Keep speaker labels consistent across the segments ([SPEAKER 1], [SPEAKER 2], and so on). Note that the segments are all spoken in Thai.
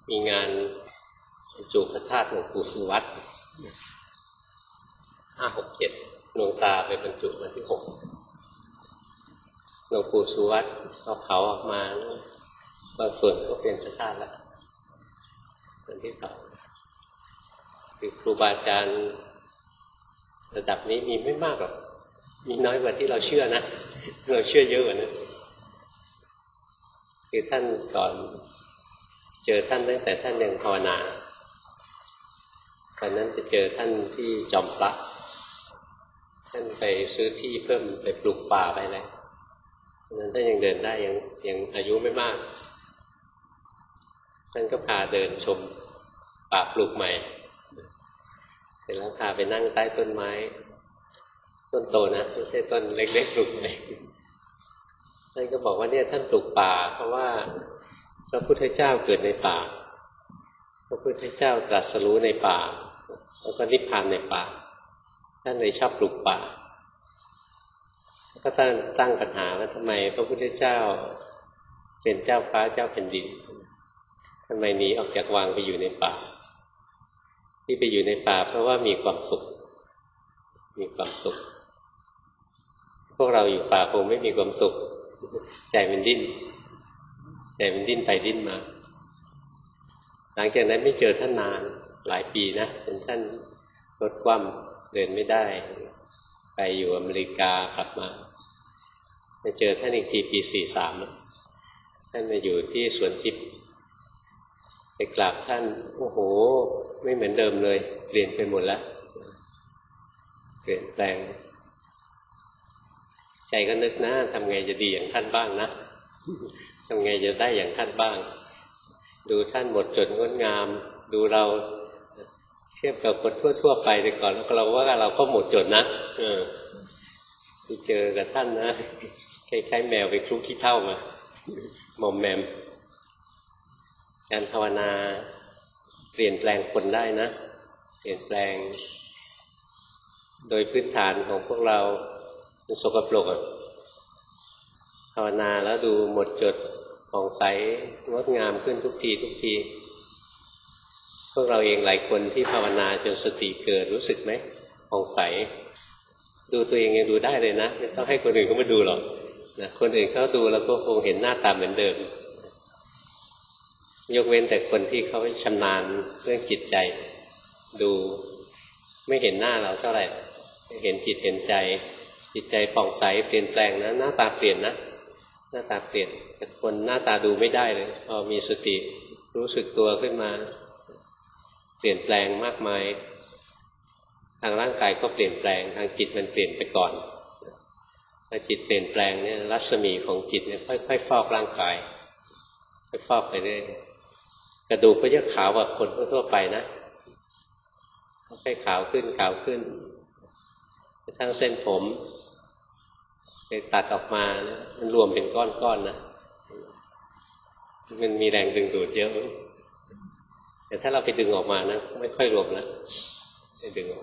[SPEAKER 1] มีงานบรรจุพระธาตุหลวงปู่สุวัต5-6-7หลวงตาไปบรรจุวันที่6หลวงปู่สุวัตก็เผาออกมาบางส่วนก็เป็นพระธาตุแล้วส่วนที่เผาคือครูบาอาจารย์ระดับนี้มีไม่มากหรอกมีน้อยกว่าที่เราเชื่อนะเราเชื่อเยอะกว่านั้นคือท่านก่อนเจอท่านตั้งแต่ท่านยังภาวนาตอนนั้นจะเจอท่านที่จอมพระท่านไปซื้อที่เพิ่มไปปลูกป่าไปเลยตอนนั้นท่านยังเดินได้ยังอายุไม่มากท่านก็พาเดินชมป่าปลูกใหม่เสร็จแล้วพาไปนั่งใต้ต้นไม้ต้นโตนะไม่ใช่ต้นเล็กๆปลูกใหม่ท่านก็บอกว่าเนี่ยท่านปลูกป่าเพราะว่าพระพุทธเจ้าเกิดในป่าพระพุทธเจ้าตรัสรู้ในป่าแล้วก็นิพพานในป่าท่านเลยชอบปลูกป่าก็ตั้งปัญหาว่าทำไมพระพุทธเจ้าเป็นเจ้าฟ้าเจ้าแผ่นดินทำไมหนีออกจากวังไปอยู่ในป่าที่ไปอยู่ในป่าเพราะว่ามีความสุขพวกเราอยู่ป่าคงไม่มีความสุขใจมันดิ้นไปดิ้นมาหลังจากนั้นไม่เจอท่านนานหลายปีนะจนท่านรถคว่ำเดินไม่ได้ไปอยู่อเมริกากลับมาเจอท่านอีกทีปี43ท่านมาอยู่ที่สวนทิพย์ไปกราบท่านโอ้โหไม่เหมือนเดิมเลยเปลี่ยนไปหมดแล้วเปลี่ยนแปลงใจก็นึกนะทำไงจะดีอย่างท่านบ้างนะทำไงจะได้อย่างท่านบ้างดูท่านหมดจดงดงามดูเราเทียบกับคนทั่วไปแต่ก่อนแล้วเราว่าเราก็หมดจดนะไปเจอกับท่านนะคล้ายๆแมวไปคลุกขี้เถ้ามามอมแมมการภาวนาเปลี่ยนแปลงคนได้นะเปลี่ยนแปลงโดยพื้นฐานของพวกเราสกปรกภาวนาแล้วดูหมดจดผ่องใสงดงามขึ้นทุกทีพวกเราเองหลายคนที่ภาวนาจนสติเกิดรู้สึกไหมผ่องใสดูตัวเองยังดูได้เลยนะไม่ต้องให้คนอื่นเขามาดูหรอกนะคนอื่นเขาดูแล้วก็คงเห็นหน้าตาเหมือนเดิมยกเว้นแต่คนที่เขาชำนาญเรื่องจิตใจดูไม่เห็นหน้าเราเท่าไหร่เห็นจิตเห็นใจจิตใจผ่องใสเปลี่ยนแปลงนะหน้าตาเปลี่ยนนะหน้าตาเปลี่ยนแต่คนหน้าตาดูไม่ได้เลยพอมีสติรู้สึกตัวขึ้นมาเปลี่ยนแปลงมากมายทางร่างกายก็เปลี่ยนแปลงทางจิตมันเปลี่ยนไปก่อนพอจิตเปลี่ยนแปลงเนี่ยรัศมีของจิตเนี่ยค่อยๆฟอกร่างกายค่อยฟอกไปเรื่อยกระดูกก็จะขาวกว่าคนทั่วไปนะค่อยๆขาวขึ้นทั้งเส้นผมไปตัดออกมานะมันรวมเป็นก้อนๆนะมันมีแรงดึงดูดเยอะแต่ถ้าเราไปดึงออกมานะไม่ค่อยรวมแล้วไปดึงออก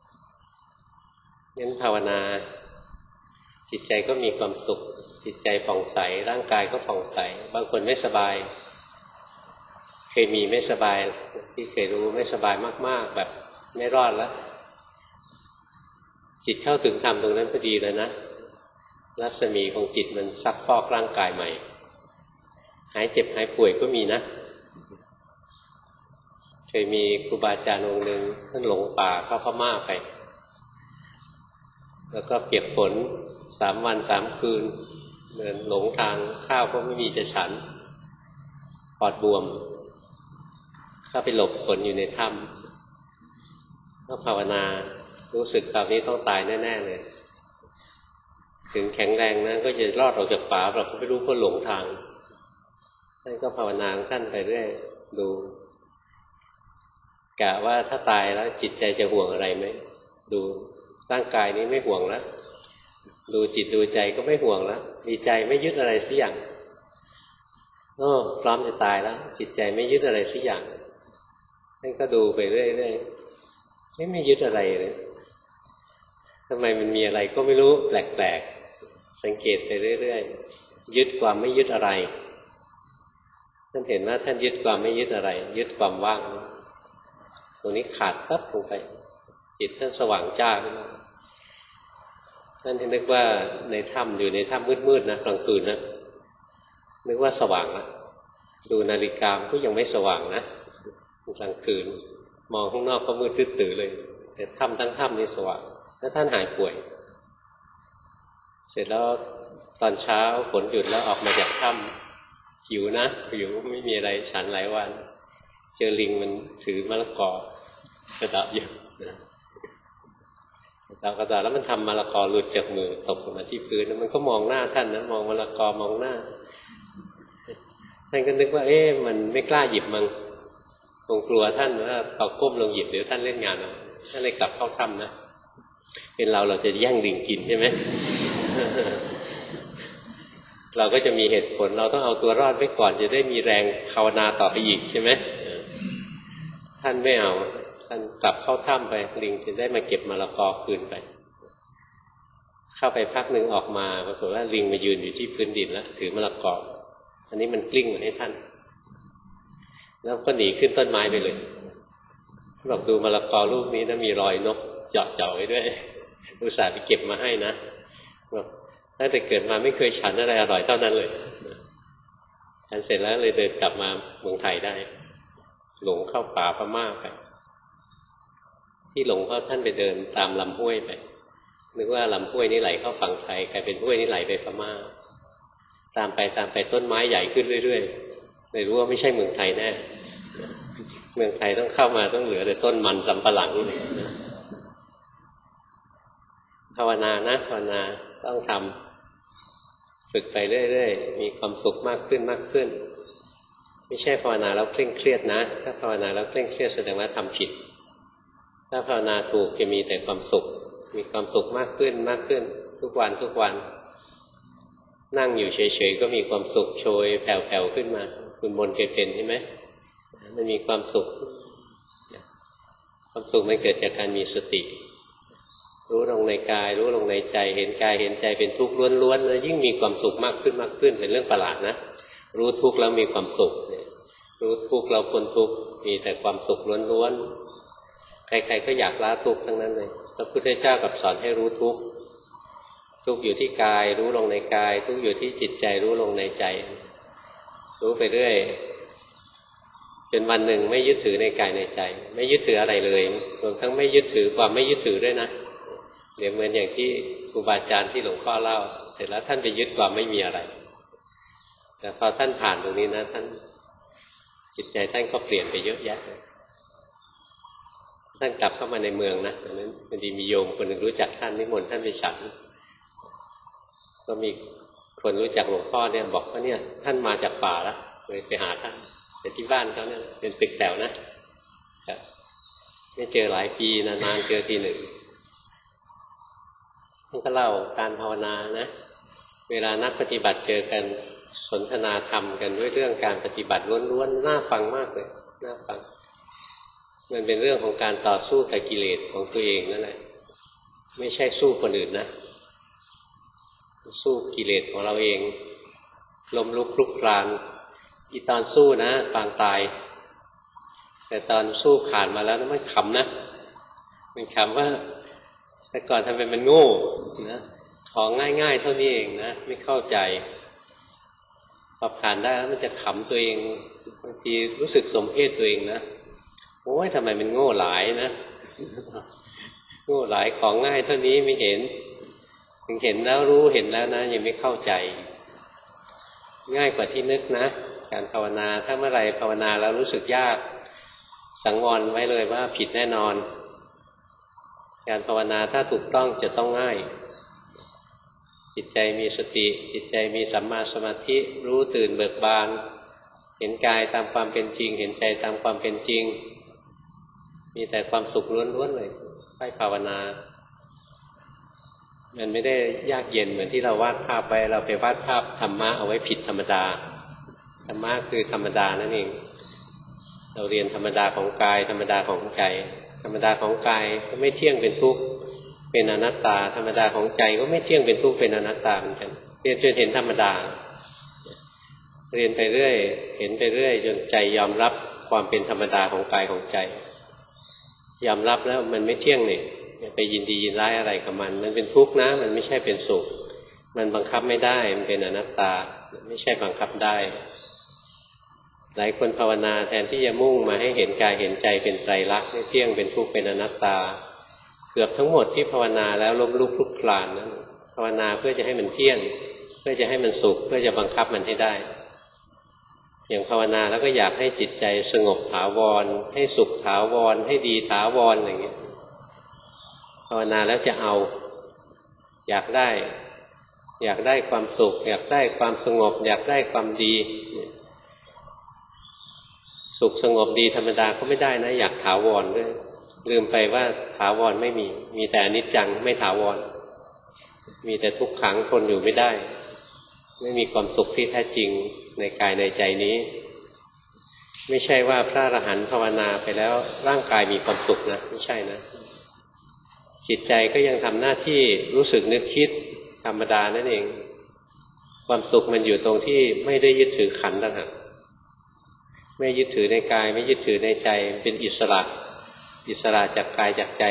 [SPEAKER 1] งั้นภาวนาจิตใจก็มีความสุขจิตใจผ่องใสร่างกายก็ผ่องใสบางคนไม่สบายเคยมีไม่สบายที่เคยรู้ไม่สบายมากๆแบบไม่รอดแล้วจิตเข้าถึงธรรมตรงนั้นพอดีเลยนะรัศมีของจิตมันซักฟอกร่างกายใหม่หายเจ็บหายป่วยก็มีนะเคยมีครูบาอาจารย์องค์หนึ่งท่านหลงป่าเข้าพม่าไปแล้วก็เปียกฝน3 วัน3 คืนเดินหลงทางข้าวก็ไม่มีจะฉันปอดบวมเข้าไปหลบฝนอยู่ในถ้ำก็ภาวนารู้สึกตอนนี้ต้องตายแน่ๆเลยถึงแข็งแรงนะก็จะรอดออกจากป่าเราก็ไม่รู้ก็หลงทางท่านก็ภาวนาท่านไปเรื่อยดูกะว่าถ้าตายแล้วจิตใจจะห่วงอะไรไหมดูร่างกายนี้ไม่ห่วงแล้วดูจิตดูใจก็ไม่ห่วงแล้วมีใจไม่ยึดอะไรสักอย่างพร้อมจะตายแล้วจิตใจไม่ยึดอะไรสักอย่างท่านก็ดูไปเรื่อยๆไม่ยึดอะไรเลยทำไมมันมีอะไรก็ไม่รู้แปลกๆสังเกตไปเรื่อยๆยึดความไม่ยึดอะไรท่านเห็นว่าท่านยึดความไม่ยึดอะไรยึดความว่างตรงนี้ขาดปั๊บลงไปจิตท่านสว่างจ้าขึ้นมาท่านนึกว่าในถ้ำอยู่ในถ้ำมืดๆนะกลางคืนนะนึกว่าสว่างนะดูนาฬิกาก็ยังไม่สว่างนะกลางคืนมองข้างนอกก็มืดตื้อๆเลยแต่ถ้ำทั้งถ้ำนี่สว่างแล้วท่านหายป่วยเสร็จแล้วตอนเช้าฝนหยุดแล้วออกมาจากถ้ำหิวนะหิวไม่มีอะไรฉันหลายวันเจอลิงมันถือมะละกอกระดาษอยู่นะกระดาษแล้วมันทำมะละกอหลุดจากมือตกลงมาที่พื้นแล้วมันก็มองหน้าท่านนะมองมะละกอมองหน้าท่านก็นึกว่ามันไม่กล้าหยิบมันคงกลัวท่านว่าพอก้มลงหยิบเดี๋ยวท่านเล่นงานเอาท่านเลยกลับเข้าถ้ำนะเป็นเราจะแย่งลิงกินใช่ไหม เราก็จะมีเหตุผลเราต้องเอาตัวรอดไว้ก่อนจะได้มีแรงภาวนาต่อไปอีกใช่ไหมท่านไม่เอาท่านกลับเข้าถ้ำไปลิงจะได้มาเก็บมะละกอคืนไปเข้าไปพักหนึ่งออกมาปรากฏว่าลิงมายืนอยู่ที่พื้นดินแล้วถือมะละกออันนี้มันกลิ้งมาให้ท่านแล้วก็หนีขึ้นต้นไม้ไปเลยบอกดูมะละกอลูกนี้นะมีรอยนกเจาะไว้ด้วยอุตส่าห์ไปเก็บมาให้นะบอกตั้งแต่เกิดมาไม่เคยฉันอะไรอร่อยเท่านั้นเลยฉันเสร็จแล้วเลยเดินกลับมาเมืองไทยได้หลงเข้าป่าพม่าไปที่หลงเพราะท่านไปเดินตามลำห้วยไปนึกว่าลำห้วยนี้ไหลเข้าฝั่งไทยกลายเป็นห้วยนี้ไหลไปพม่าตามไปต้นไม้ใหญ่ขึ้นเรื่อยๆเลยรู้ว่าไม่ใช่เมืองไทยแน่เมืองไทยต้องเข้ามาต้องเหลือแต่ต้นมันสำปะหลังภาวนานะภาวนาต้องทำฝึกไปเรื่อยๆมีความสุขมากขึ้นมากขึ้นไม่ใช่ภาวนาแล้วเคร่งเครียดนะถ้าภาวนาแล้วเคร่งเครียดแสดงว่าทำผิดถ้าภาวนาถูกจะมีแต่ความสุขมีความสุขมากขึ้นมากขึ้นทุกวันทุกวันนั่งอยู่เฉยๆก็มีความสุขโชยแผ่วๆขึ้นมาคุณมนต์เคยเป็นใช่ไหมมันมีความสุขความสุขมันเกิดจากการมีสติรู้ลงในกายรู้ลงในใจเห็นกายเห็นใจเป็นทุกข์ล้วนๆแล้วยิ่งมีความสุขมากขึ้นมากขึ้นเป็นเรื่องประหลาดนะรู้ทุกข์แล้วมีความสุขรู้ทุกข์แล้วพ้นทุกข์มีแต่ความสุขล้วนๆใครๆก็อยากละทุกข์ทั้งนั้นเลยพระพุทธเจ้ากับสอนให้รู้ทุกข์ทุกข์อยู่ที่กายรู้ลงในกายทุกข์อยู่ที่จิตใจรู้ลงในใจรู้ไปเรื่อยจนวันหนึ่งไม่ยึดถือในกายในใจไม่ยึดถืออะไรเลยรวมทั้งไม่ยึดถือความไม่ยึดถือด้วยนะเดี๋ยวเหมือนอย่างที่ครูบาอาจารย์ที่หลวงพ่อเล่าเสร็จแล้วท่านไปยึดความไม่มีอะไรแต่พอท่านผ่านตรงนี้นะท่านจิตใจท่านก็เปลี่ยนไปเยอะแยะเลยท่านกลับเข้ามาในเมืองนะตอนนั้นพอดีมีโยมคนหนึ่งรู้จักท่านนิมนต์ท่านไปฉันก็มีคนรู้จักหลวงพ่อเนี่ยบอกว่าเนี่ยท่านมาจากป่าแล้วเลยไปหาท่านแต่ที่บ้านเขาเนี่ยเป็นตึกแถวนะครับไม่เจอหลายปีนานๆเจอทีหนึ่งท่านก็เล่าการภาวนานะเวลานักปฏิบัติเจอกันสนทนาธรรมกันด้วยเรื่องการปฏิบัติล้วนๆน่าฟังมากเลยน่าฟังมันเป็นเรื่องของการต่อสู้กับกิเลสของตัวเองนั่นแหละไม่ใช่สู้คนอื่นนะสู้กิเลสของเราเองล้มลุกคลุกคลานอีตอนสู้นะปางตายแต่ตอนสู้ผ่านมาแล้วมันขำนะมันขำว่าแต่ก่อนทำไมมันโง่นะของง่ายๆเท่านี้เองนะไม่เข้าใจพอผ่านได้แล้วมันจะขำตัวเองบางทีรู้สึกสมเพชตัวเองนะโอ้ยทำไมมันโง่หลายนะโง่หลายของง่ายเท่านี้ไม่เห็นถึงเห็นแล้วรู้เห็นแล้วนะยังไม่เข้าใจง่ายกว่าที่นึกนะการภาวนาถ้าเมื่อไหร่ภาวนาแล้วรู้สึกยากสังวรไว้เลยว่าผิดแน่นอนการภาวนาถ้าถูกต้องจะต้องง่ายจิตใจมีสติจิตใจมีสัมมาสมาธิรู้ตื่นเบิกบานเห็นกายตามความเป็นจริงเห็นใจตามความเป็นจริงมีแต่ความสุขล้วนๆเลยใช้ภาวนามันไม่ได้ยากเย็นเหมือนที่เราวาดภาพไปเราไปวาดภาพธรรมะเอาไว้ผิดธรรมดาธรรมะคือธรรมดานั่นเองเราเรียนธรรมดาของกายธรรมดาของใจธรรมดาของกายก็ไม่เที่ยงเป็นทุกข์เป็นอนัตตาธรรมดาของใจก็ไม่เที่ยงเป็นทุกข์เป็นอนัตตาเหมือนกันเรียนจนเห็นธรรมดาเรียนไปเรื่อยเห็นไปเรื่อยจนใจยอมรับความเป็นธรรมดาของกายของใจยอมรับแล้วมันไม่เที่ยงนี่ไปยินดียินร้ายอะไรกับมันเป็นทุกข์นะมันไม่ใช่เป็นสุขมันบังคับไม่ได้มันเป็นอนัตตาไม่ใช่บังคับได้หลายคนภาวนาแทนที่จะมุ่งมาให้เห็นกายเห็นใจเป็นไตรลักษณ์ไม่เที่ยงเป็นทุกข์เป็นอนัตตาเกือบทั้งหมดที่ภาวนาแล้วล้มลุกคลุกคลานนั้นภาวนาเพื่อจะให้มันเที่ยงเพื่อจะให้มันสุขเพื่อจะบังคับมันให้ได้อย่างภาวนาแล้วก็อยากให้จิตใจสงบถาวรให้สุขถาวรให้ดีถาวรอย่างเงี้ยภาวนาแล้วจะเอาอยากได้ความสุขอยากได้ความสงบอยากได้ความดีสุขสงบดีธรรมดาก็ไม่ได้นะอยากถาวรด้วยลืมไปว่าถาวรไม่มีแต่อนิจจังไม่ถาวรมีแต่ทุกขังทนอยู่ไม่ได้ไม่มีความสุขที่แท้จริงในกายในใจนี้ไม่ใช่ว่าพระอรหันต์ภาวนาไปแล้วร่างกายมีความสุขนะไม่ใช่นะจิตใจก็ยังทำหน้าที่รู้สึกนึกคิดธรรมดานั่นเองความสุขมันอยู่ตรงที่ไม่ได้ยึดถือขันธ์ต่างหากไม่ยึดถือในกายไม่ยึดถือในใจเป็นอิสระจากกายจากใจ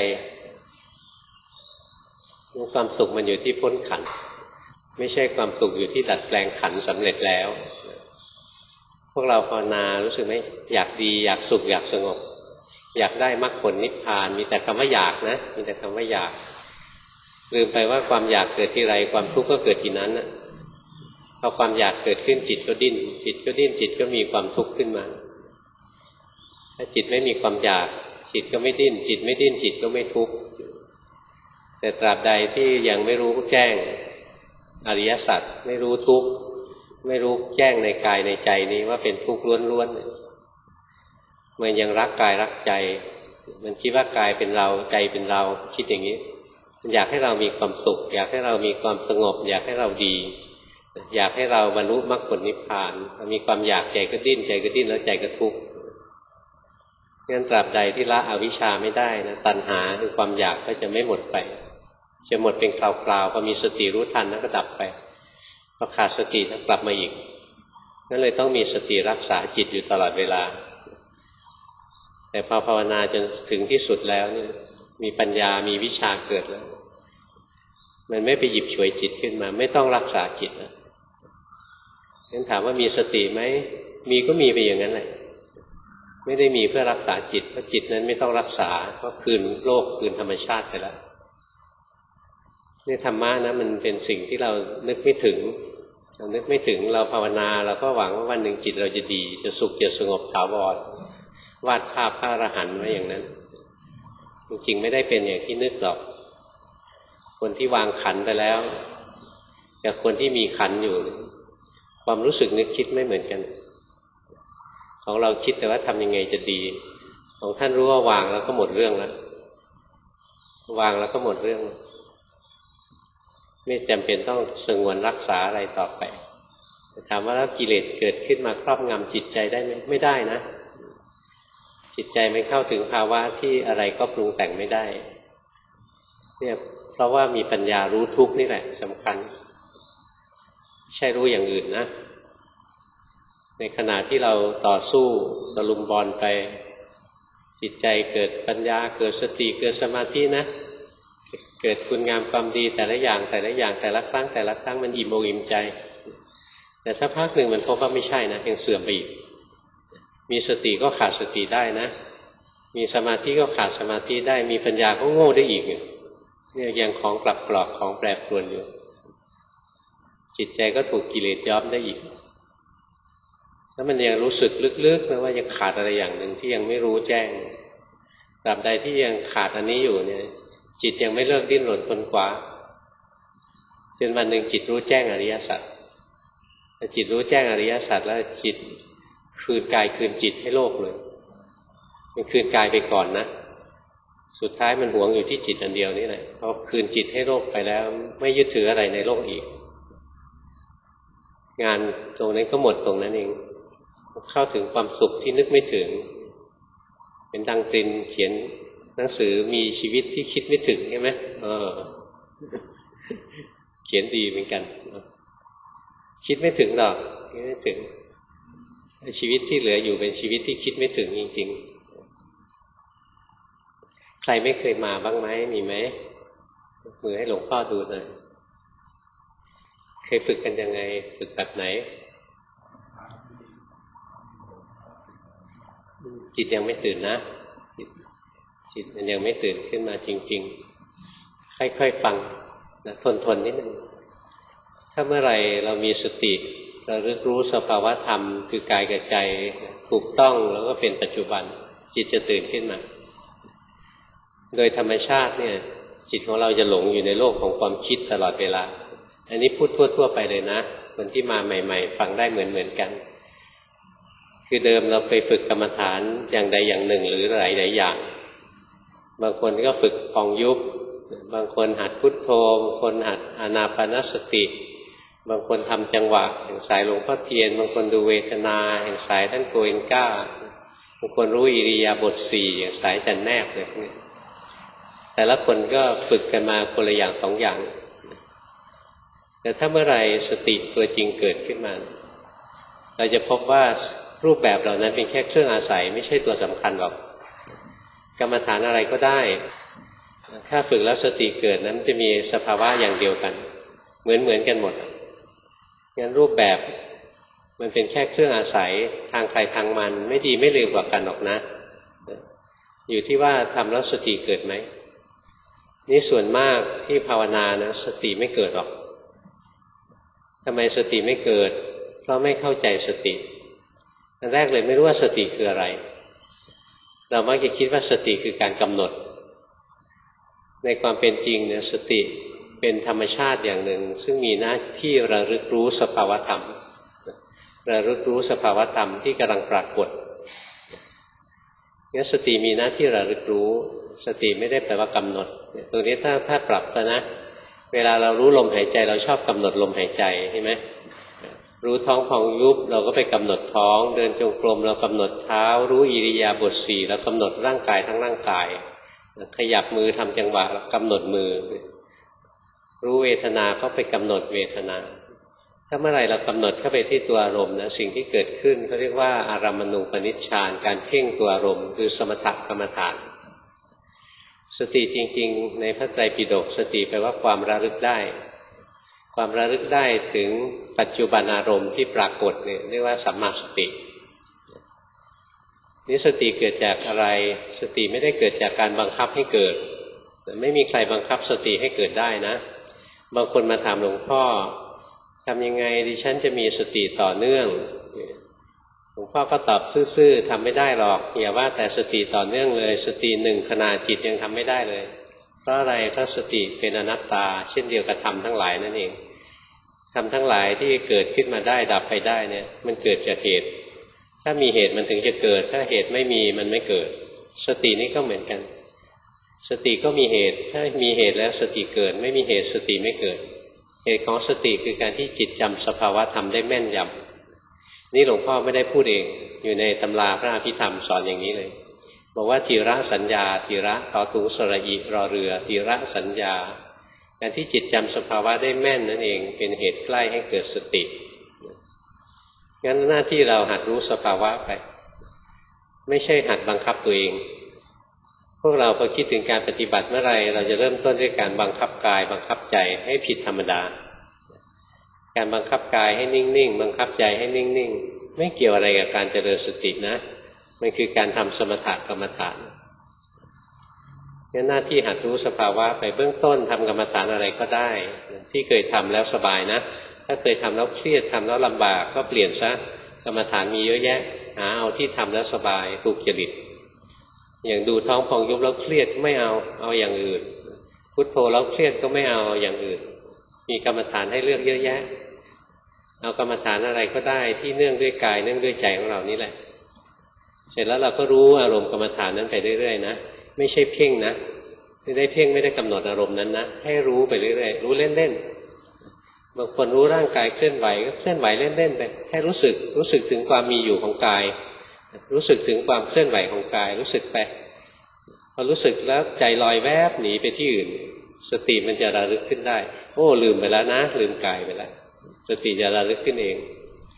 [SPEAKER 1] ความสุขมันอยู่ที่พ้นขันธ์ไม่ใช่ความสุขอยู่ที่ดัดแปลงขันธ์สำเร็จแล้วพวกเราภาวนารู้สึกไหมอยากดีอยากสุขอยากสงบอยากได้มรรคผลนิพพานมีแต่คำว่าอยากนะมีแต่คำว่าอยากลืมไปว่าความอยากเกิดที่ไรความทุกข์ก็เกิดที่นั้นนะพอความอยากเกิดขึ้นจิตก็ดิ้นจิตก็มีความทุกข์ขึ้นมาถ้าจิตไม่มีความอยากจิตก็ไม่ดิ้นจิตไม่ดิ้นจิตก็ไม่ทุกข์แต่ตราบใดที่ยังไม่รู้แจ้งอริยสัจไม่รู้ทุกข์ไม่รู้แจ้งในกายในใจนี้ว่าเป็นทุกข์ล้วนๆมันยังรักกายรักใจมันคิดว่ากายเป็นเราใจเป็นเราคิดอย่างนี้มันอยากให้เรามีความสุขอยากให้เรามีความสงบอยากให้เราดีอยากให้เราบรรลุมรรคผลนิพพานมีความอยากใจก็ดิ้นแล้วใจก็ทุกข์งั้นตราบใดที่ละอวิชชาไม่ได้นะตัณหาคือความอยากก็จะไม่หมดไปจะหมดเป็นคราวๆพอมีสติรู้ทันแล้วก็ดับไปพอขาดสติแล้วกลับมาอีกนั่นเลยต้องมีสติรักษาจิตอยู่ตลอดเวลาแต่พอภาวนาจนถึงที่สุดแล้วนี่มีปัญญามีวิชาเกิดแล้วมันไม่ไปหยิบฉวยจิตขึ้นมาไม่ต้องรักษาจิตนะงั้นถามว่ามีสติไหมมีก็มีไปอย่างนั้นแหละไม่ได้มีเพื่อรักษาจิตเพราะจิตนั้นไม่ต้องรักษาก็คืนโลกคืนธรรมชาติไปแล้วนี่ธรรมะนะมันเป็นสิ่งที่เรานึกไม่ถึงเราภาวนาเราก็หวังว่าวันหนึ่งจิตเราจะดีจะสุขจะสงบถาวรวาดภาพพระอรหันต์ไว้อย่างนั้นจริงๆไม่ได้เป็นอย่างที่นึกหรอกคนที่วางขันไปแล้วกับคนที่มีขันอยู่ความรู้สึกนึกคิดไม่เหมือนกันของเราคิดแต่ว่าทำยังไงจะดีของท่านรู้ว่าวางแล้วก็หมดเรื่องแล้ววางแล้วก็หมดเรื่องไม่จำเป็นต้องสงวนรักษาอะไรต่อไปถามว่าแล้วกิเลสเกิดขึ้นมาครอบงำจิตใจได้ไหมไม่ได้นะจิตใจไม่เข้าถึงภาวะที่อะไรก็ปรุงแต่งไม่ได้เนี่ยเพราะว่ามีปัญญารู้ทุกข์นี่แหละสำคัญใช่รู้อย่างอื่นนะในขณะที่เราต่อสู้ตะลุมบอลไปจิตใจเกิดปัญญาเกิดสติเกิดสมาธินะเกิดคุณงามความดีแต่ละอย่างแต่ละครั้งมันอิ่มอกอิ่มใจแต่สักพักหนึ่งมันพบว่าไม่ใช่นะยังเสื่อมไปอีกมีสติก็ขาดสติได้นะมีสมาธิก็ขาดสมาธิได้มีปัญญาก็โง่ได้อีกเนี่ยยังของกลับกรอกของแปรปรวนอยู่จิตใจก็ถูกกิเลสย้อมได้อีกแล้วมันยังรู้สึกลึกๆนะว่ายังขาดอะไรอย่างหนึ่งที่ยังไม่รู้แจ้งตราบใดที่ยังขาดอันนี้อยู่เนี่ยจิตยังไม่เลิกดิ้นรนค้นคว้าจนวันหนึ่งจิตรู้แจ้งอริยสัจจิตรู้แจ้งอริยสัจแล้วจิตคืนกายคืนจิตให้โลกเลยมันคืนกายไปก่อนนะสุดท้ายมันหวงอยู่ที่จิตอันเดียวนี่แหละพอคืนจิตให้โลกไปแล้วไม่ยึดถืออะไรในโลกอีกงานตรงนั้นก็หมดตรงนั้นเองเข้าถึงความสุขที่นึกไม่ถึงเป็นดังตรินเขียนหนังสือมีชีวิตที่คิดไม่ถึงใช่ไหมเขียนดีเหมือนกันคิดไม่ถึงหรอกคิดไม่ถึงชีวิตที่เหลืออยู่เป็นชีวิตที่คิดไม่ถึงจริงๆใครไม่เคยมาบ้างไหมมีไหมมือให้หลวงพ่อดูหน่อยเคยฝึกกันยังไงฝึกแบบไหนจิตยังไม่ตื่นนะจิตมันยังไม่ตื่นขึ้นมาจริงๆค่อยๆฟังนะทนนิดนึงถ้าเมื่อไหร่เรามีสติเรารู้สภาวะธรรมคือกายกับใจถูกต้องแล้วก็เป็นปัจจุบันจิตจะตื่นขึ้นมาโดยธรรมชาติเนี่ยจิตของเราจะหลงอยู่ในโลกของความคิดตลอดเวลาอันนี้พูดทั่วๆไปเลยนะคนที่มาใหม่ๆฟังได้เหมือนกันคือเดิมเราไปฝึกกรรมฐานอย่างใดอย่างหนึ่งหรือหลายๆอย่างบางคนก็ฝึกพองยุบบางคนหัดพุทโธบางคนหัดอานาปานสติบางคนทำจังหวะอย่างสายหลวงพ่อเทียนบางคนดูเวทนาอย่างสายท่านโกเอนก้าบางคนรู้อิริยาบถสี่อย่างสายจันแนบเลยแต่ละคนก็ฝึกกันมาคนละอย่างสองอย่างแต่ถ้าเมื่อไหร่สติตัวจริงเกิดขึ้นมาเราจะพบว่ารูปแบบเหล่านั้นเป็นแค่เครื่องอาศัยไม่ใช่ตัวสำคัญหรอกกรรมฐานอะไรก็ได้ถ้าฝึกแล้วสติเกิดนั้นจะมีสภาวะอย่างเดียวกันเหมือนกันหมดงั้นรูปแบบมันเป็นแค่เครื่องอาศัยทางใครทางมันไม่ดีไม่เลวกว่ากันหรอกนะอยู่ที่ว่าทำแล้วสติเกิดไหมนี่ส่วนมากที่ภาวนานะสติไม่เกิดหรอกทำไมสติไม่เกิดเพราะไม่เข้าใจสติอันแรกเลยไม่รู้ว่าสติคืออะไรเรามักจะคิดว่าสติคือการกำหนดในความเป็นจริงเนี่ยสติเป็นธรรมชาติอย่างหนึ่งซึ่งมีหน้าที่ระลึกรู้สภาวธรรมระลึกรู้สภาวธรรมที่กำลังปรากฏงั้นสติมีหน้าที่ระลึกรู้สติไม่ได้แปลว่ากำหนดตรงนี้ถ้าปรับซะนะเวลาเรารู้ลมหายใจเราชอบกำหนดลมหายใจใช่ไหมรู้ท้องพองยุบเราก็ไปกำหนดท้องเดินจงกรมเรากำหนดเท้ารู้อิริยาบถสี่เรากำหนดร่างกายทั้งร่างกายขยับมือทำจังหวะกำหนดมือรู้เวทนาก็ไปกำหนดเวทนาถ้าเมื่อไหร่เรากำหนดเข้าไปที่ตัวอารมณ์นะสิ่งที่เกิดขึ้นเขาเรียกว่าอารามณูปนิชฌานการเพ่งตัวอารมณ์คือสมถกรรมฐานสติจริงๆในพระไตรปิฎกสติแปลว่าความระลึกได้ความระลึกได้ถึงปัจจุบันอารมณ์ที่ปรากฏเนี่ยเรียกว่าสัมมาสตินี่สติเกิดจากอะไรสติไม่ได้เกิดจากการบังคับให้เกิดไม่มีใครบังคับสติให้เกิดได้นะบางคนมาถามหลวงพ่อทำยังไงดิฉันจะมีสติต่อเนื่องหลวงพ่อก็ตอบซื่อๆทำไม่ได้หรอกอย่าว่าแต่สติต่อเนื่องเลยสติหนึ่งขณะจิตยังทำไม่ได้เลยเพราะอะไรเพราะสติเป็นอนัตตาเช่นเดียวกับธรรมทั้งหลายนั่นเองธรรมทั้งหลายที่เกิดขึ้นมาได้ดับไปได้เนี่ยมันเกิดจากเหตุถ้ามีเหตุมันถึงจะเกิดถ้าเหตุไม่มีมันไม่เกิดสตินี่ก็เหมือนกันสติก็มีเหตุถ้ามีเหตุแล้วสติเกิดไม่มีเหตุสติไม่เกิดเหตุของสติคือการที่จิตจำสภาวะธรรมได้แม่นยำนี่หลวงพ่อไม่ได้พูดเองอยู่ในตำราพระอภิธรรมสอนอย่างนี้เลยบอกว่าทีระสัญญาทีระต่อถุงสระอิรอเรือทีระสัญญาการที่จิตจำสภาวะได้แม่นนั่นเองเป็นเหตุใกล้ให้เกิดสติงั้นหน้าที่เราหัดรู้สภาวะไปไม่ใช่หัดบังคับตัวเองพวกเราพอคิดถึงการปฏิบัติเมื่อไรเราจะเริ่มต้นด้วยการบังคับกายบังคับใจให้ผิดธรรมดาการบังคับกายให้นิ่งๆบังคับใจให้นิ่งๆไม่เกี่ยวอะไรกับการเจริญสตินะมันคือการทำสมถกรรมฐานงั้นหน้าที่หัดรู้สภาวะไปเบื้องต้นทำกรรมฐานอะไรก็ได้ที่เคยทำแล้วสบายนะถ้าเคยทำแล้วเครียดทำแล้วลำบากก็เปลี่ยนซะกรรมฐานมีเยอะแยะหาเอาที่ทำแล้วสบายถูกจริตอย่างดูท้องพองยุบแล้วเครียดไม่เอาอย่างอื่นพุทโธแล้วเครียดก็ไม่เอาอย่างอื่นมีกรรมฐานให้เลือกเยอะแยะเอากรรมฐานอะไรก็ได้ที่เนื่องด้วยกายเนื่องด้วยใจของเรานี่แหละเสร็จแล้วเราก็รู้อารมณ์กรรมฐานนั้นไปเรื่อยๆนะไม่ใช่เพ่งนะไม่ได้เพ่งไม่ได้กำหนดอารมณ์นั้นนะให้รู้ไปเรื่อยๆรู้เล่นๆบางคนรู้ร่างกายเคลื่อนไหวก็เคลื่อนไหวเล่นๆไปให้รู้สึกถึงความมีอยู่ของกายรู้สึกถึงความเคลื่อนไหวของกายรู้สึกไปพอรู้สึกแล้วใจลอยแวบหนีไปที่อื่นสติมันจะระลึกขึ้นได้โอ้ลืมไปแล้วนะลืมกายไปแล้วสติจะระลึกขึ้นเอง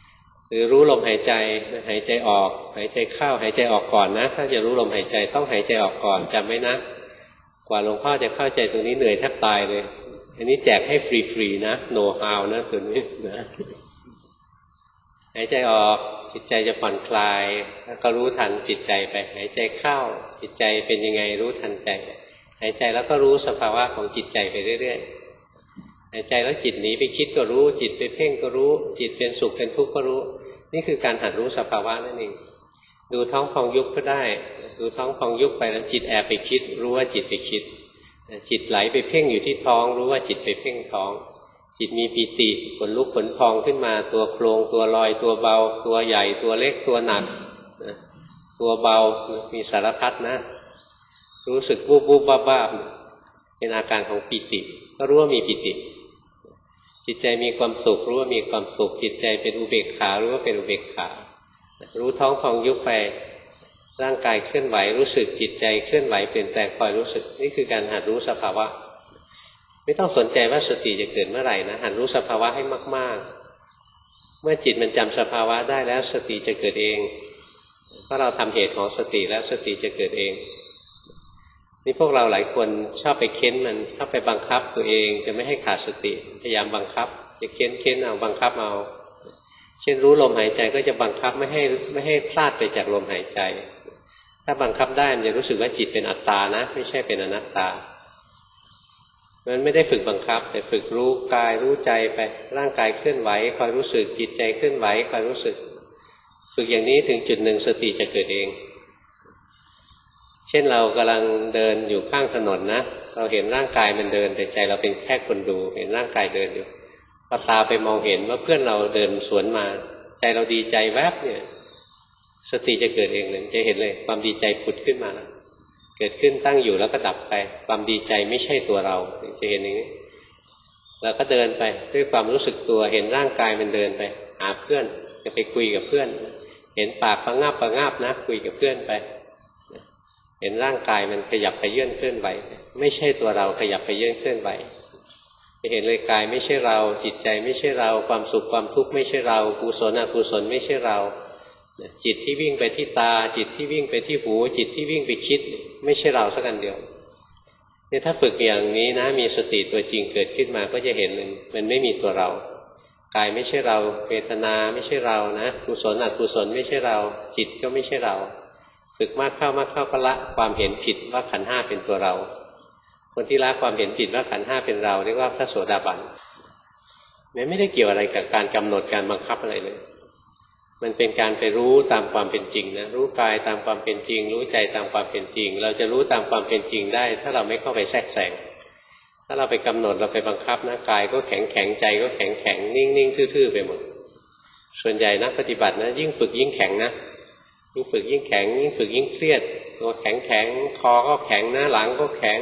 [SPEAKER 1] หรือรู้ลมหายใจหายใจออกหายใจเข้าหายใจออกก่อนนะถ้าจะรู้ลมหายใจต้องหายใจออกก่อนจำไว้นะกว่าหลวงพ่อจะเข้าใจตรงนี้เหนื่อยแทบตายเลยอันนี้แจกให้ฟรีๆนะโนว์ฮาวนะตัวนี้นะหายใจออกจิตใจจะผ่อนคลายแล้วก็รู้ทันจิตใจไปหายใจเข้าจิตใจเป็นยังไงรู้ทันใจหายใจแล้วก็รู้สภาวะของจิตใจไปเรื่อยๆหายใจแล้วจิตหนีไปคิดก็รู้จิตไปเพ่งก็รู้จิตเป็นสุขเป็นทุกข์ก็รู้นี่คือการหัดรู้สภาวะนั่นเองดูท้องพองยุบก็ได้ดูท้องพองยุบไปแล้วจิตแอบไปคิดรู้ว่าจิตไปคิดจิตไหลไปเพ่งอยู่ที่ท้องรู้ว่าจิตไปเพ่งท้องจิตมีปีติขนลุกขนพองขึ้นมาตัวโครงตัวลอยตัวเบาตัวใหญ่ตัวเล็กตัวหนักตัวเบามีสารพัดนะรู้สึกวูบวูบบ้าเป็นอาการของปีติก็รู้ว่ามีปีติจิตใจมีความสุขรู้ว่ามีความสุขจิตใจเป็นอุเบกขารู้ว่าเป็นอุเบกขารู้ท้องพองยุบไปร่างกายเคลื่อนไหวรู้สึกจิตใจเคลื่อนไหวเปลี่ยนแปลงคอยรู้สึกนี่คือการหัดรู้สภาวะไม่ต้องสนใจว่าสติจะเกิดเมื่อไหร่นะหัดรู้สภาวะให้มากๆเมื่อจิตมันจำสภาวะได้แล้วสติจะเกิดเองเพราะเราทำเหตุของสติแล้วสติจะเกิดเองนี่พวกเราหลายคนชอบไปเค้นมันชอบไปบังคับตัวเองจะไม่ให้ขาดสติพยายามบังคับจะเค้นเอาบังคับเอาเช่นรู้ลมหายใจก็จะบังคับไม่ให้พลาดไปจากลมหายใจถ้าบังคับได้มันจะรู้สึกว่าจิตเป็นอัตตานะไม่ใช่เป็นอนัตตามันไม่ได้ฝึกบังคับแต่ฝึกรู้กายรู้ใจไปร่างกายเคลื่อนไหวคอยรู้สึกจิตใจเคลื่อนไหวคอยรู้สึกฝึกอย่างนี้ถึงจุดหนึ่งสติจะเกิดเองเช่นเรากำลังเดินอยู่ข้างถนนนะเราเห็นร่างกายมันเดินแต่ใจเราเป็นแค่คนดูเห็นร่างกายเดินอยู่พอตาไปมองเห็นว่าเพื่อนเราเดินสวนมาใจเราดีใจแวบเนี่ยสติจะเกิดเองเลยจะเห็นเลยความดีใจผุดขึ้นมาเกิดขึ้นตั้งอยู่แล้วก็ดับไปความดีใจไม่ใช่ตัวเราจะเห็นอย่างนี้เราก็เดินไปด้วยความรู้สึกตัวเห็นร่างกายมันเดินไปหาเพื่อนจะไปคุยกับเพื่อนเห็นปากประงาบนะคุยกับเพื่อนไปเห็นร่างกายมันขยับไปเยื่อนเคลื่อนไหวไม่ใช่ตัวเราขยับไปเยื่อนเคลื่อนไหวจะเห็นเลยกายไม่ใช่เราจิตใจไม่ใช่เราความสุขความทุกข์ไม่ใช่เรากุศลอกุศลไม่ใช่เราจิตที่วิ่งไปที่ตาจิตที่วิ่งไปที่หูจิตที่วิ่งไปคิดไม่ใช่เราสักอันเดียวเนี่ยถ้าฝึกอย่างนี้นะมีสติตัวจริงเกิดขึ้นมาก็จะเห็นมันไม่มีตัวเรากายไม่ใช่เราเวทนาไม่ใช่เรานะกุศลอกุศลไม่ใช่เราจิตก็ไม่ใช่เราฝึกมากเข้ก็ละความเห็นผิดว่าขันธ์ห้าเป็นตัวเราคนที่ละความเห็นผิดว่าขันธ์ห้าเป็นเราเรียกว่าพระโสดาบันไม่ได้เกี่ยวอะไรกับการกำหนดการบังคับอะไรเลยมันเป็นการไปรู้ตามความเป็นจริงนะรู้กายตามความเป็นจริงรู้ใจตามความเป็นจริงเราจะรู้ตามความเป็นจริงได้ถ้าเราไม่เข้าไปแทรกแซงถ้าเราไปกำหนดเราไปบังคับนะกายก็แข็งใจก็แข็งนิ่งทื่อๆไปหมดส่วนใหญ่นักปฏิบัตินะยิ่งฝึกยิ่งแข็งนะยิ่งฝึกยิ่งแข็งยิ่งฝึกยิ่งเครียดตัวแข็งคอก็แข็งหน้าหลังก็แข็ง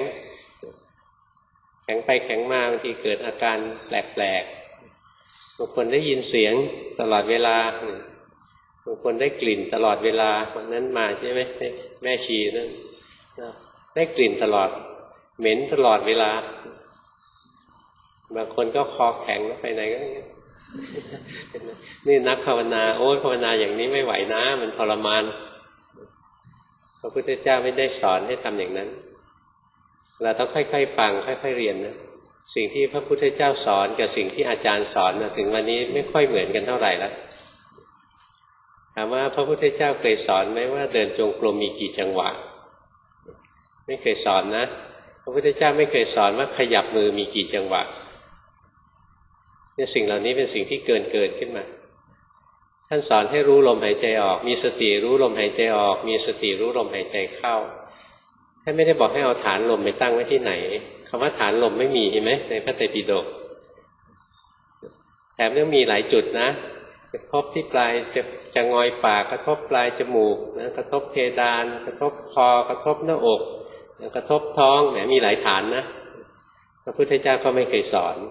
[SPEAKER 1] ไปแข็งมาบางทีเกิดอาการแปลกๆบางคนได้ยินเสียงตลอดเวลาบางคนได้กลิ่นตลอดเวลาวันนั้นมาใช่ไหมแม่ชีนั่นได้กลิ่นตลอดเหม็นตลอดเวลาบางคนก็คอแข็งแล้วไปไหนก็นี่นักภาวนาโอ้ยภาวนาอย่างนี้ไม่ไหวนะมันทรมานพระพุทธเจ้าไม่ได้สอนให้ทำอย่างนั้นเราต้องค่อยๆฟังค่อยๆเรียนนะสิ่งที่พระพุทธเจ้าสอนกับสิ่งที่อาจารย์สอนนะถึงวันนี้ไม่ค่อยเหมือนกันเท่าไหร่แล้วถามว่าพระพุทธเจ้าเคยสอนไหมว่าเดินจงกรมมีกี่จังหวะไม่เคยสอนนะพระพุทธเจ้าไม่เคยสอนว่าขยับมือมีกี่จังหวะเนี่ยสิ่งเหล่านี้เป็นสิ่งที่เกินขึ้นมาท่านสอนให้รู้ลมหายใจออกมีสติรู้ลมหายใจออกมีสติรู้ลมหายใจเข้าท่านไม่ได้บอกให้เอาฐานลมไปตั้งไว้ที่ไหนคำว่าฐานลมไม่มีเห็นไหมในพระไตรปิฎกแถมยังมีหลายจุดนะกระทบที่ปลายจะงอยปากกระทบปลายจมูกนะกระทบเพดานกระทบคอกระทบหน้าอกกระทบท้องแหมมีหลายฐานนะพระพุทธเจ้าก็ไม่เคยสอน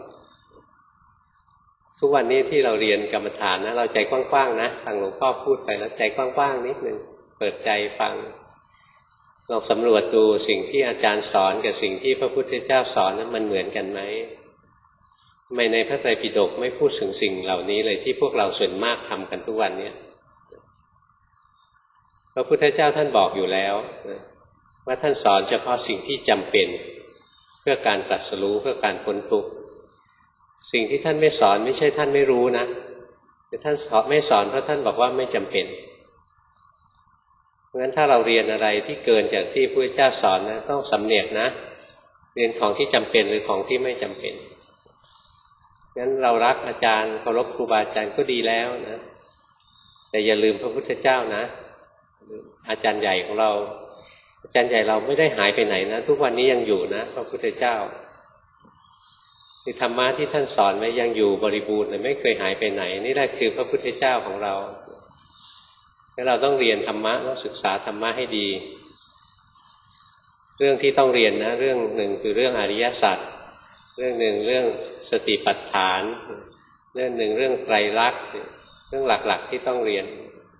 [SPEAKER 1] ทุกวันนี้ที่เราเรียนกรรมฐานนะเราใจกว้างๆนะฟังหลวงพ่อพูดไปแล้วใจกว้างๆนิดนึงเปิดใจฟังลองสำรวจดูสิ่งที่อาจารย์สอนกับสิ่งที่พระพุทธเจ้าสอนนั้นมันเหมือนกันไหมทำไมในพระไตรปิฎกไม่พูดถึงสิ่งเหล่านี้เลยที่พวกเราส่วนมากทำกันทุกวันนี้พระพุทธเจ้าท่านบอกอยู่แล้วว่าท่านสอนเฉพาะสิ่งที่จำเป็นเพื่อการตรัสรู้เพื่อการพ้นทุกข์สิ่งที่ท่านไม่สอนไม่ใช่ท่านไม่รู้นะแต่ท่านไม่สอนเพราะท่านบอกว่าไม่จำเป็นเพราะฉะนั้นถ้าเราเรียนอะไรที่เกินจากที่พระพุทธเจ้าสอนนะต้องสำเนียกนะเรียนของที่จำเป็นหรือของที่ไม่จำเป็นงั้นเรารักอาจารย์เคารพครูบาอาจารย์ก็ดีแล้วนะแต่อย่าลืมพระพุทธเจ้านะอาจารย์ใหญ่ของเราอาจารย์ใหญ่เราไม่ได้หายไปไหนนะทุกวันนี้ยังอยู่นะพระพุทธเจ้าคือธรรมะที่ท่านสอนไว้ยังอยู่บริบูรณ์ไม่เคยหายไปไหนนี่แหละคือพระพุทธเจ้าของเราแล้วเราต้องเรียนธรรมะต้องศึกษาธรรมะให้ดีเรื่องที่ต้องเรียนนะเรื่องหนึ่งคือเรื่องอริยสัจเรื่องหนึ่งเรื่องสติปัฏฐานเรื่องหนึ่งเรื่องไตรลักษณ์เรื่องหลักๆที่ต้องเรียน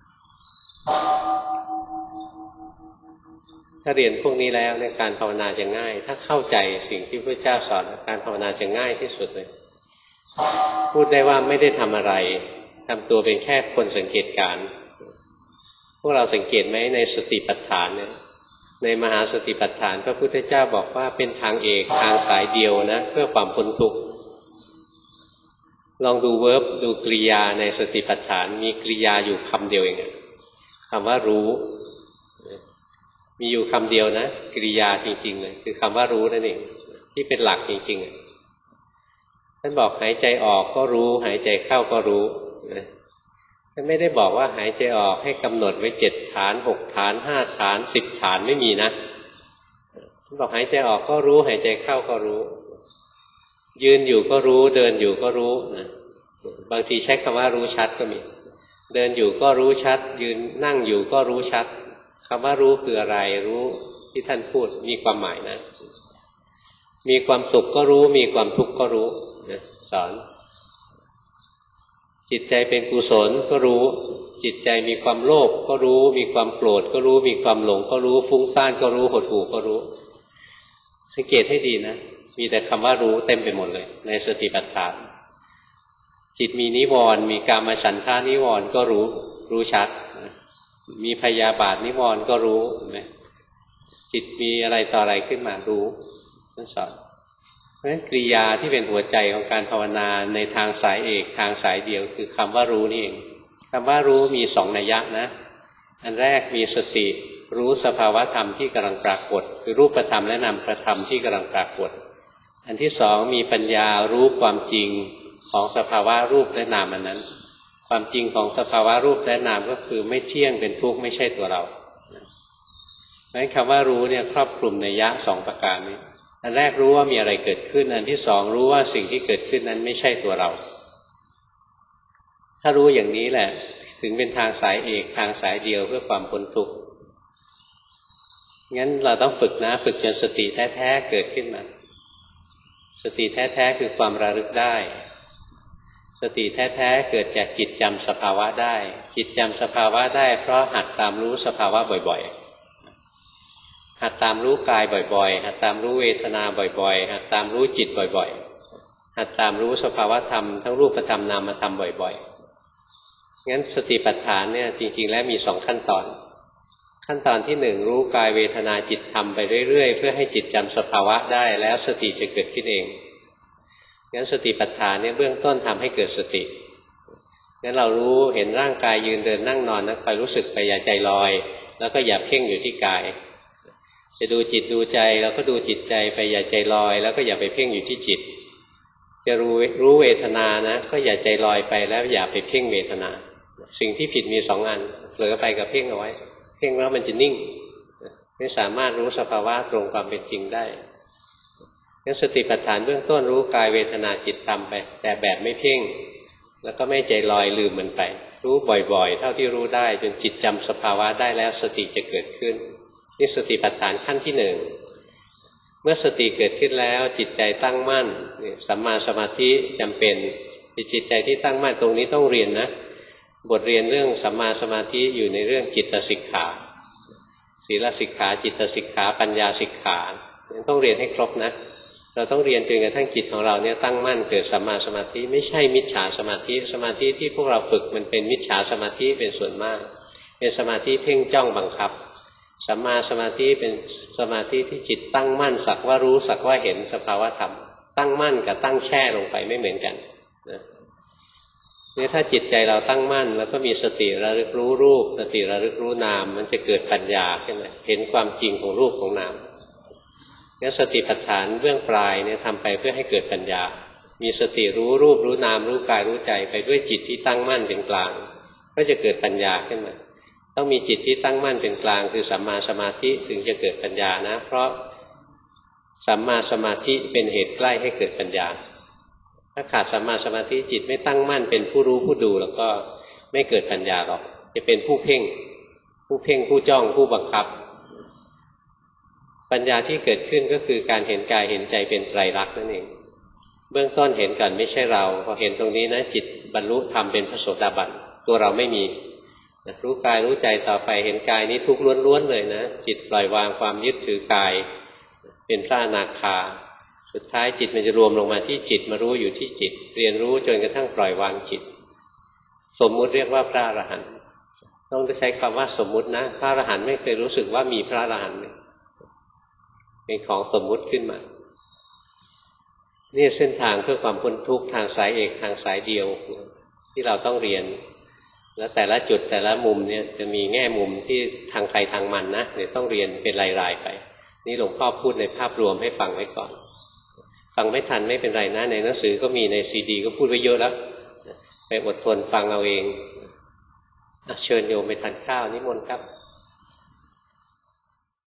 [SPEAKER 1] ถ้าเรียนพวกนี้แล้วในการภาวนาจะง่ายถ้าเข้าใจสิ่งที่พระเจ้าสอนการภาวนาจะง่ายที่สุดเลยพูดได้ว่าไม่ได้ทำอะไรทำตัวเป็นแค่คนสังเกตการณ์พวกเราสังเกตไหมในสติปัฏฐานเนี่ยในมหาสติปัฏฐานพระพุทธเจ้าบอกว่าเป็นทางเอกทางสายเดียวนะเพื่อความพ้นทุกข์ลองดูเวิร์บดูกริยาในสติปัฏฐานมีกริยาอยู่คำเดียวเองคำว่ารู้มีอยู่คำเดียวนะกริยาจริงๆเลยคือคำว่ารู้นั่นเองที่เป็นหลักจริงๆท่านบอกหายใจออกก็รู้หายใจเข้าก็รู้ท่านไม่ได้บอกว่าหายใจออกให้กำหนดไว้7 ฐาน6 ฐาน5 ฐาน10 ฐานไม่มีนะท่านบอกหายใจออกก็รู้หายใจเข้าก็รู้ยืนอยู่ก็รู้เดินอยู่ก็รู้นะบางทีใช้คำว่ารู้ชัดก็มีเดินอยู่ก็รู้ชัดยืนนั่งอยู่ก็รู้ชัดคำว่ารู้คืออะไรรู้ที่ท่านพูดมีความหมายนะมีความสุขก็รู้มีความทุกข์ก็รู้นะสอนจิตใจเป็นกุศลก็รู้จิตใจมีความโลภก็รู้มีความโกรธก็รู้มีความหลงก็รู้ฟุ้งซ่านก็รู้หดหู่ก็รู้สังเกตให้ดีนะมีแต่คำว่ารู้เต็มไปหมดเลยในสติปัฏฐานจิตมีนิวรณ์มีกามฉันทานิวรณ์ก็รู้ชัดมีพยาบาทนิวรณ์ก็รู้เห็นไหมจิตมีอะไรต่ออะไรขึ้นมารู้นั่นสอนเพราะฉะนั้นกริยาที่เป็นหัวใจของการภาวนาในทางสายเอกทางสายเดียวคือคำว่ารู้นี่เองคำว่ารู้มี2 นัยยะนะอันแรกมีสติรู้สภาวะธรรมที่กำลังปรากฏคือรูปธรรมและนามธรรมที่กำลังปรากฏอันที่2มีปัญญารู้ความจริงของสภาวะรูปและนามอันนั้นความจริงของสภาวะรูปและนามก็คือไม่เที่ยงเป็นทุกข์ไม่ใช่ตัวเราเพราะฉะนั้นคำว่ารู้เนี่ยครอบคลุมนัยยะ2 ประการนี้อันแรกรู้ว่ามีอะไรเกิดขึ้นอันที่2รู้ว่าสิ่งที่เกิดขึ้นนั้นไม่ใช่ตัวเราถ้ารู้อย่างนี้แหละถึงเป็นทางสายเอกทางสายเดียวเพื่อความพ้นทุกข์งั้นเราต้องฝึกนะฝึกจนสติแท้ๆเกิดขึ้นมาสติแท้ๆคือความระลึกได้สติแท้ๆเกิดจากจิตจำสภาวะได้จิตจำสภาวะได้เพราะหัดตามรู้สภาวะบ่อยๆหัดตามรู้กายบ่อยๆหัดตามรู้เวทนาบ่อยๆหัดตามรู้จิตบ่อยๆหัดตามรู้สภาวะธรรมทั้งรูปธรรมนามธรรมบ่อยๆงั้นสติปัฏฐานเนี่ยจริงๆแล้วมี2 ขั้นตอนขั้นตอนที่1รู้กายเวทนาจิตธรรมไปเรื่อยๆเพื่อให้จิตจำสภาวะได้แล้วสติจะเกิดขึ้นเองงั้นสติปัฏฐานเนี่ยเบื้องต้นทำให้เกิดสติงั้นเรารู้เห็นร่างกายยืนเดินนั่งนอนนะคอยรู้สึกไปอย่าใจลอยแล้วก็อย่าเพ่งอยู่ที่กายจะดูจิตดูใจแล้วก็ดูจิตใจไปอย่าใจลอยแล้วก็อย่าไปเพ่งอยู่ที่จิตจะรู้เวทนานะก็อย่าใจลอยไปแล้วอย่าไปเพ่งเวทนาสิ่งที่ผิดมี2 อันเผลอไปกับเพ่งเอาไว้เพ่งแล้วมันจะนิ่งไม่สามารถรู้สภาวะตรงความเป็นจริงได้งั้นสติปัฏฐานเบื้องต้นรู้กายเวทนาจิตธรรมไปแต่แบบไม่เพ่งแล้วก็ไม่ใจลอยลืมมันไปรู้บ่อยๆเท่าที่รู้ได้จนจิตจำสภาวะได้แล้วสติจะเกิดขึ้นนี่สติปัฏฐานขั้นที่1เมื่อสติเกิดขึ้นแล้วจิตใจตั้งมั่นสัมมาสมาธิจำเป็นจิตใจที่ตั้งมั่นตรงนี้ต้องเรียนนะบทเรียนเรื่องสัมมาสมาธิอยู่ในเรื่องจิตสิกขาศีลสิกขาจิตสิกขาปัญญาสิกขาต้องเรียนให้ครบนะเราต้องเรียนจนกระทั่งจิตของเราเนี่ยตั้งมั่นเกิดสัมมาสมาธิไม่ใช่มิจฉาสมาธิสมาธิที่พวกเราฝึกมันเป็นมิจฉาสมาธิเป็นส่วนมากเป็นสมาธิเพ่งจ้องบังคับสัมมาสมาธิเป็นสมาธิที่จิตตั้งมั่นสักว่ารู้สักว่าเห็นสภาวะธรรมตั้งมั่นกับตั้งแช่ลงไปไม่เหมือนกันนะนี่ถ้าจิตใจเราตั้งมั่นแล้วก็มีสติระลึกรู้รูปสติระลึกรู้นามมันจะเกิดปัญญาขึ้นมาเห็นความจริงของรูปของนามงั้นสติปัฏฐานเบื้องปลายเนี่ยทำไปเพื่อให้เกิดปัญญามีสติรู้รูปรู้นามรู้กายรู้ใจไปด้วยจิตที่ตั้งมั่นเป็นกลางก็จะเกิดปัญญาขึ้นมาต้องมีจิตที่ตั้งมั่นเป็นกลางคือสัมมาสมาธิถึงจะเกิดปัญญานะเพราะสัมมาสมาธิเป็นเหตุใกล้ให้เกิดปัญญาถ้าขาดสัมมาสมาธิจิตไม่ตั้งมั่นเป็นผู้รู้ผู้ดูแล้วก็ไม่เกิดปัญญาหรอกจะเป็นผู้เพ่งผู้จ้องผู้บังคับปัญญาที่เกิดขึ้นก็คือการเห็นกายเห็นใจเป็นไตรลักษณ์นั่นเองเบื้องต้นเห็นกันไม่ใช่เราพอเห็นตรงนี้นะจิตบรรลุธรรมเป็นพระโสดาบันตัวเราไม่มีรู้กายรู้ใจต่อไปเห็นกายนี้ทุกข์ล้วนๆเลยนะจิตปล่อยวางความยึดถือกายเป็นพระอนาคาสุดท้ายจิตมันจะรวมลงมาที่จิตมารู้อยู่ที่จิตเรียนรู้จนกระทั่งปล่อยวางจิตสมมุติเรียกว่าพระอรหันต์ต้องใช้คำว่าสมมุตินะพระอรหันต์ไม่เคยรู้สึกว่ามีพระอรหันต์เป็นของสมมุติขึ้นมานี่เส้นทางเพื่อความพ้นทุกข์ทางสายเอกทางสายเดียวที่เราต้องเรียนแล้วแต่ละจุดแต่ละมุมเนี่ยจะมีแง่มุมที่ทางใครทางมันนะเดี๋ยวต้องเรียนเป็นรายๆไปนี่หลวงพ่อพูดในภาพรวมให้ฟังไว้ก่อนฟังไม่ทันไม่เป็นไรนะในหนังสือก็มีในซีดีก็พูดไว้เยอะแล้วไปอดทนฟังเอาเองเชิญโยมไปทานข้าวนิมนต์ครับ